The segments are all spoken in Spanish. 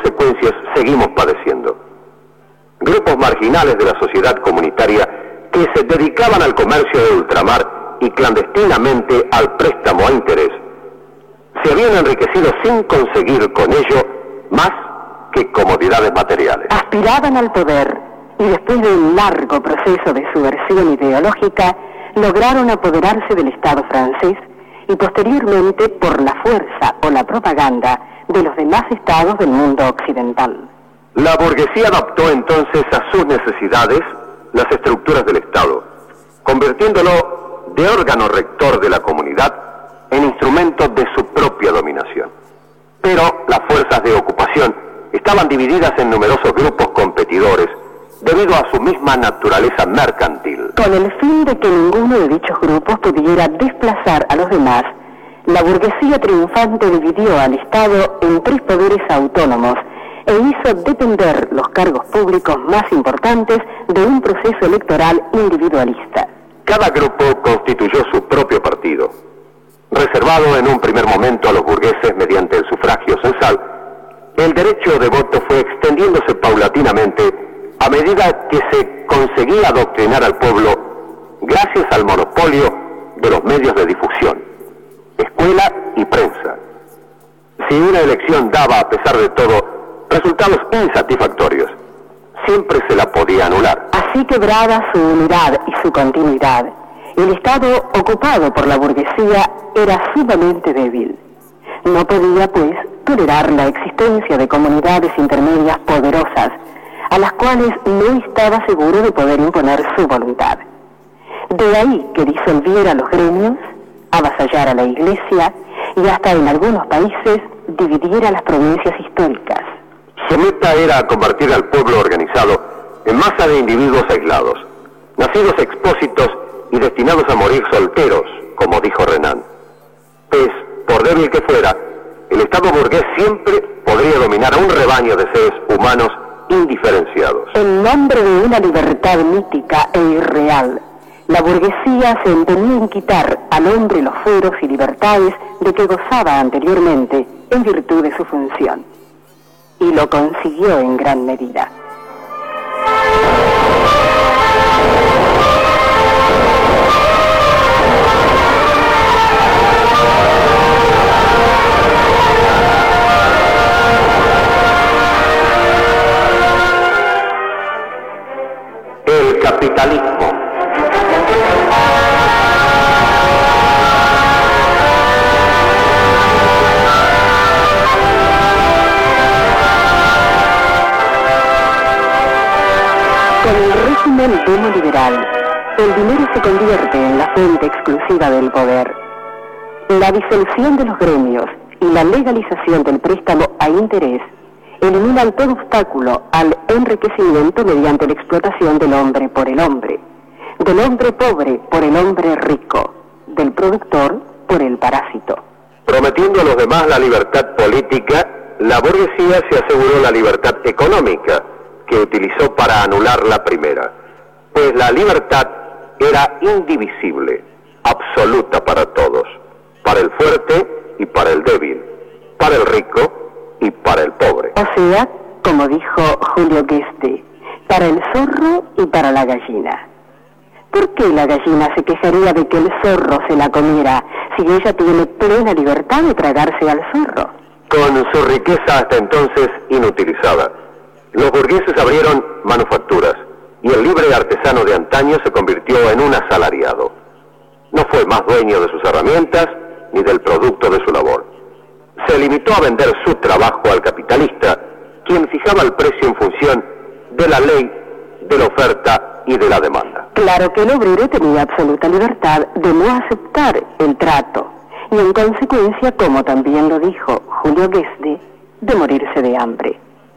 consecuencias seguimos padeciendo. Grupos marginales de la sociedad comunitaria que se dedicaban al comercio de ultramar y clandestinamente al préstamo a interés, se habían enriquecido sin conseguir con ello más que comodidades materiales. Aspiraban al poder y después de un largo proceso de subversión ideológica, lograron apoderarse del Estado francés y posteriormente por la fuerza o la propaganda de los demás estados del mundo occidental. La burguesía adaptó entonces a sus necesidades las estructuras del Estado, convirtiéndolo de órgano rector de la comunidad en instrumento de su propia dominación. Pero las fuerzas de ocupación estaban divididas en numerosos grupos competidores debido a su misma naturaleza mercantil. Con el fin de que ninguno de dichos grupos pudiera desplazar a los demás, la burguesía triunfante dividió al Estado en 3 poderes autónomos e hizo depender los cargos públicos más importantes de un proceso electoral individualista. Cada grupo constituyó su propio partido, reservado en un primer momento a los burgueses mediante el sufragio censal. El derecho de voto fue extendiéndose paulatinamente a medida que se conseguía adoctrinar al pueblo gracias al monopolio de los medios de difusión, escuela y prensa. Si una elección daba, a pesar de todo, resultados insatisfactorios, siempre se la podía anular. Así quebrada su unidad y su continuidad, el Estado ocupado por la burguesía era sumamente débil. No podía, pues, tolerar la existencia de comunidades intermedias poderosas, a las cuales no estaba seguro de poder imponer su voluntad. De ahí que disolviera los gremios, avasallara la Iglesia y hasta en algunos países dividiera las provincias históricas. Su meta era convertir al pueblo organizado en masa de individuos aislados, nacidos expósitos y destinados a morir solteros, como dijo Renan. Pues, por débil que fuera, el Estado burgués siempre podría dominar a un rebaño de seres humanos indiferenciados. En nombre de una libertad mítica e irreal, la burguesía se empeñó en quitar al hombre los fueros y libertades de que gozaba anteriormente en virtud de su función. Y lo consiguió en gran medida. El capitalismo. Con el régimen demoliberal, el dinero se convierte en la fuente exclusiva del poder. La disolución de los gremios y la legalización del préstamo a interés eliminan todo obstáculo al enriquecimiento mediante la explotación del hombre por el hombre, del hombre pobre por el hombre rico, del productor por el parásito. Prometiendo a los demás la libertad política, la burguesía se aseguró la libertad económica, que utilizó para anular la primera, pues la libertad era indivisible, absoluta para todos, para el fuerte y para el débil, para el rico y para el pobre. O sea, como dijo Julio Gueste, para el zorro y para la gallina. ¿Por qué la gallina se quejaría de que el zorro se la comiera si ella tiene plena libertad de tragarse al zorro? Con su riqueza hasta entonces inutilizada, los burgueses abrieron manufacturas y el libre artesano de antaño se convirtió en un asalariado. No fue más dueño de sus herramientas ni del producto de su labor. Se limitó a vender su trabajo al capitalista, quien fijaba el precio en función de la ley, de la oferta y de la demanda. Claro que el obrero tenía absoluta libertad de no aceptar el trato y en consecuencia, como también lo dijo Julio Gueste, de morirse de hambre.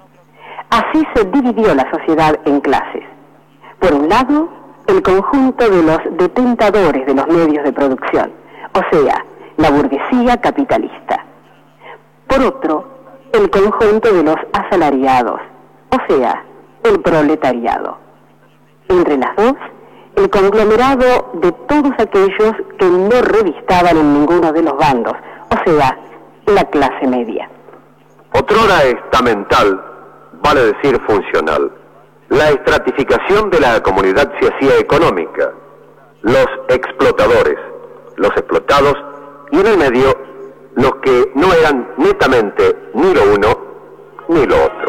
Así se dividió la sociedad en clases. Por un lado, el conjunto de los detentadores de los medios de producción, o sea, la burguesía capitalista. Por otro, el conjunto de los asalariados, o sea, el proletariado. Entre las dos, el conglomerado de todos aquellos que no revistaban en ninguno de los bandos, o sea, la clase media. Otrora estamental, vale decir funcional, la estratificación de la comunidad se hacía económica, los explotadores, los explotados y en el medio los que no eran netamente ni lo uno ni lo otro.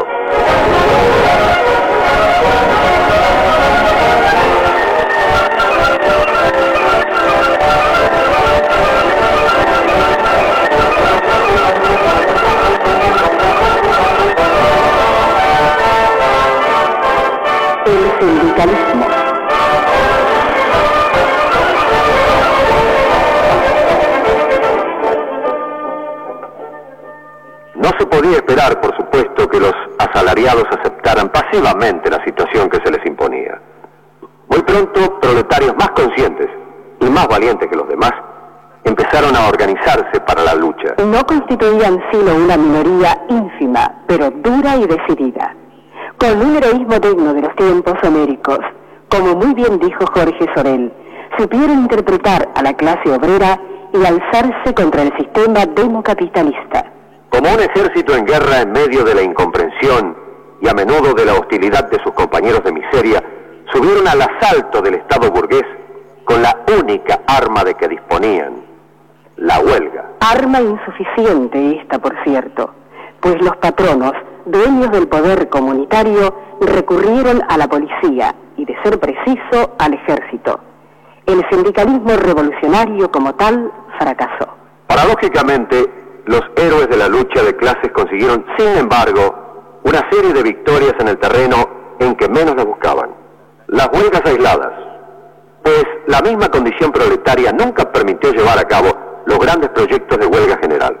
El sindicalismo. No se podía esperar, por supuesto, que los asalariados aceptaran pasivamente la situación que se les imponía. Muy pronto, proletarios más conscientes y más valientes que los demás empezaron a organizarse para la lucha. No constituían sino una minoría ínfima, pero dura y decidida, con un heroísmo digno de los tiempos homéricos. Como muy bien dijo Jorge Sorel, supieron interpretar a la clase obrera y alzarse contra el sistema democapitalista. Como un ejército en guerra en medio de la incomprensión y a menudo de la hostilidad de sus compañeros de miseria, subieron al asalto del Estado burgués con la única arma de que disponían, la huelga. Arma insuficiente esta, por cierto, pues los patronos, dueños del poder comunitario, recurrieron a la policía y, de ser preciso, al ejército. El sindicalismo revolucionario como tal fracasó. Paradójicamente, los héroes de la lucha de clases consiguieron, sin embargo, una serie de victorias en el terreno en que menos las buscaban. Las huelgas aisladas, pues la misma condición proletaria nunca permitió llevar a cabo los grandes proyectos de huelga general.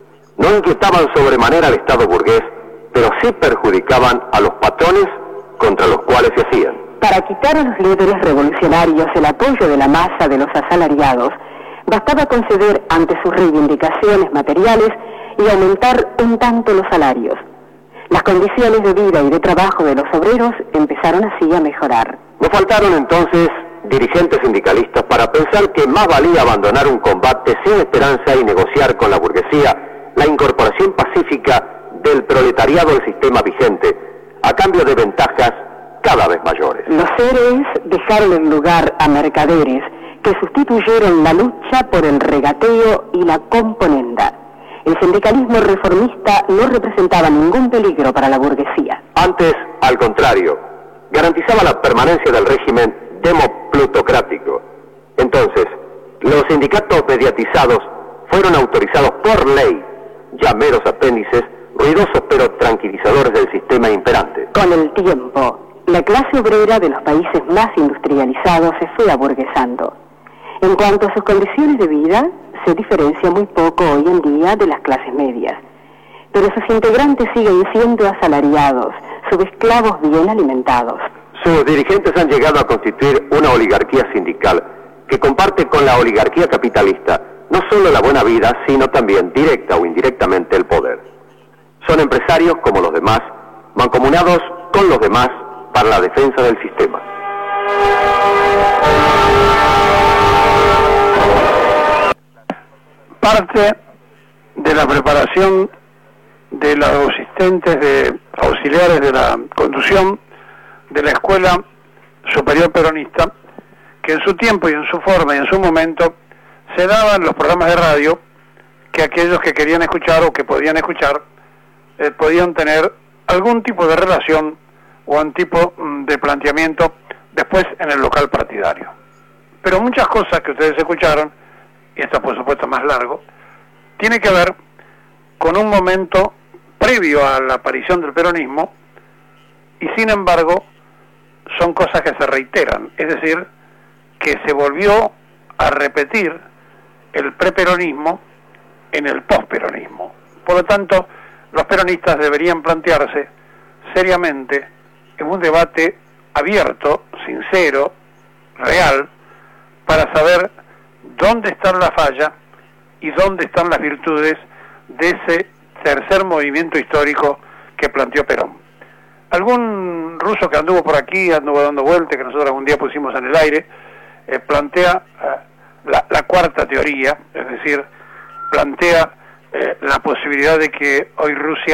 No inquietaban sobremanera al Estado burgués, pero sí perjudicaban a los patrones contra los cuales se hacían. Para quitar a los líderes revolucionarios el apoyo de la masa de los asalariados, bastaba conceder ante sus reivindicaciones materiales y aumentar un tanto los salarios. Las condiciones de vida y de trabajo de los obreros empezaron así a mejorar. No faltaron entonces dirigentes sindicalistas para pensar que más valía abandonar un combate sin esperanza y negociar con la burguesía la incorporación pacífica del proletariado al sistema vigente, a cambio de ventajas cada vez mayores. Los héroes dejaron el lugar a mercaderes que sustituyeron la lucha por el regateo y la componenda. El sindicalismo reformista no representaba ningún peligro para la burguesía. Antes, al contrario, garantizaba la permanencia del régimen demoplutocrático. Entonces, los sindicatos mediatizados fueron autorizados por ley, ya meros apéndices, ruidosos pero tranquilizadores del sistema imperante. Con el tiempo, la clase obrera de los países más industrializados se fue aburguesando. En cuanto a sus condiciones de vida, se diferencia muy poco hoy en día de las clases medias. Pero sus integrantes siguen siendo asalariados, subesclavos bien alimentados. Sus dirigentes han llegado a constituir una oligarquía sindical que comparte con la oligarquía capitalista no solo la buena vida, sino también directa o indirectamente el poder. Son empresarios como los demás, mancomunados con los demás para la defensa del sistema. Parte de la preparación de los asistentes de auxiliares de la conducción de la Escuela Superior Peronista, que en su tiempo y en su forma y en su momento se daban los programas de radio que aquellos que querían escuchar o que podían escuchar podían tener algún tipo de relación o un tipo de planteamiento después en el local partidario. Pero muchas cosas que ustedes escucharon, y esto por supuesto más largo, tiene que ver con un momento previo a la aparición del peronismo y sin embargo son cosas que se reiteran, es decir, que se volvió a repetir el preperonismo en el posperonismo. Por lo tanto, los peronistas deberían plantearse seriamente en un debate abierto, sincero, real, para saber dónde está la falla y dónde están las virtudes de ese tercer movimiento histórico que planteó Perón. Algún ruso que anduvo por aquí, anduvo dando vueltas, que nosotros algún día pusimos en el aire, plantea la cuarta teoría, es decir, plantea la posibilidad de que hoy Rusia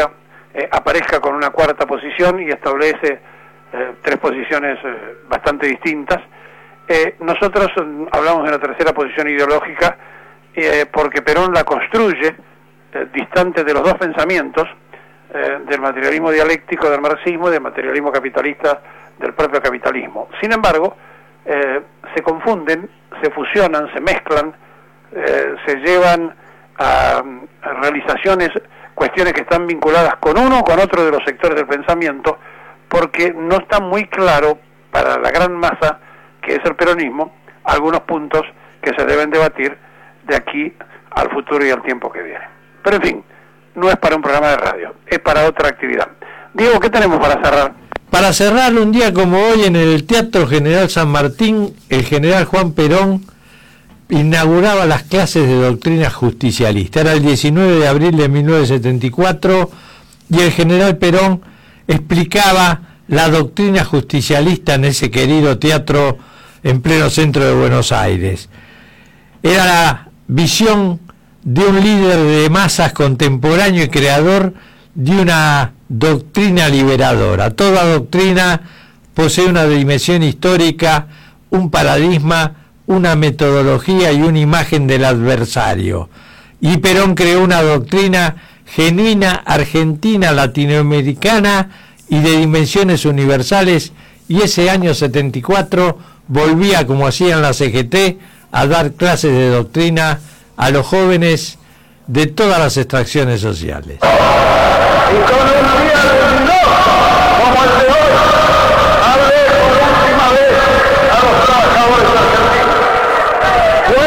aparezca con una cuarta posición y establece tres posiciones bastante distintas. Nosotros hablamos de una tercera posición ideológica porque Perón la construye distante de los dos pensamientos, del materialismo dialéctico del marxismo y del materialismo capitalista del propio capitalismo. Sin embargo, se confunden, se fusionan, se mezclan, se llevan a realizaciones, cuestiones que están vinculadas con uno o con otro de los sectores del pensamiento, porque no está muy claro para la gran masa que es el peronismo algunos puntos que se deben debatir de aquí al futuro y al tiempo que viene. Pero en fin, no es para un programa de radio, es para otra actividad. Diego, ¿qué tenemos para cerrar? Para cerrar, un día como hoy, en el Teatro General San Martín, el general Juan Perón inauguraba las clases de doctrina justicialista. Era el 19 de abril de 1974 y el general Perón explicaba la doctrina justicialista en ese querido teatro en pleno centro de Buenos Aires. Era la visión de un líder de masas contemporáneo y creador de una doctrina liberadora. Toda doctrina posee una dimensión histórica, un paradigma, una metodología y una imagen del adversario. Y Perón creó una doctrina genuina, argentina, latinoamericana y de dimensiones universales, y ese año 74 volvía, como hacían la CGT, a dar clases de doctrina a los jóvenes de todas las extracciones sociales. Y con un día luminoso como el de hoy, hablé por última vez a los trabajadores argentinos. Fue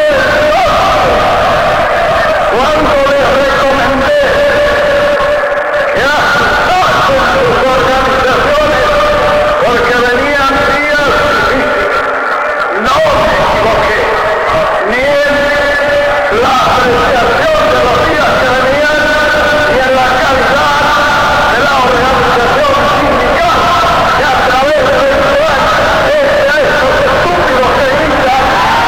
cuando les recomendé que ajustasen sus organizaciones porque venían días difíciles. No me equivoqué, ni en la apreciación de los días que venían, ni en la calidad de la organización sindical que a través de estos estúpidos que gritan.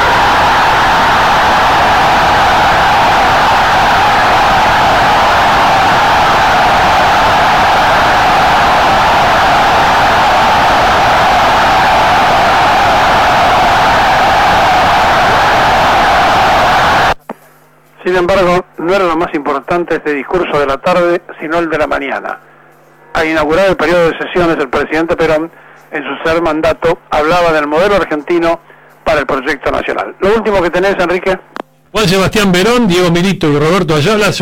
Sin embargo, no era lo más importante este discurso de la tarde, sino el de la mañana. Al inaugurar el periodo de sesiones, el presidente Perón, en su tercer mandato, hablaba del modelo argentino para el proyecto nacional. Lo último que tenés, Enrique. Juan Sebastián Verón, Diego Milito y Roberto Ayala.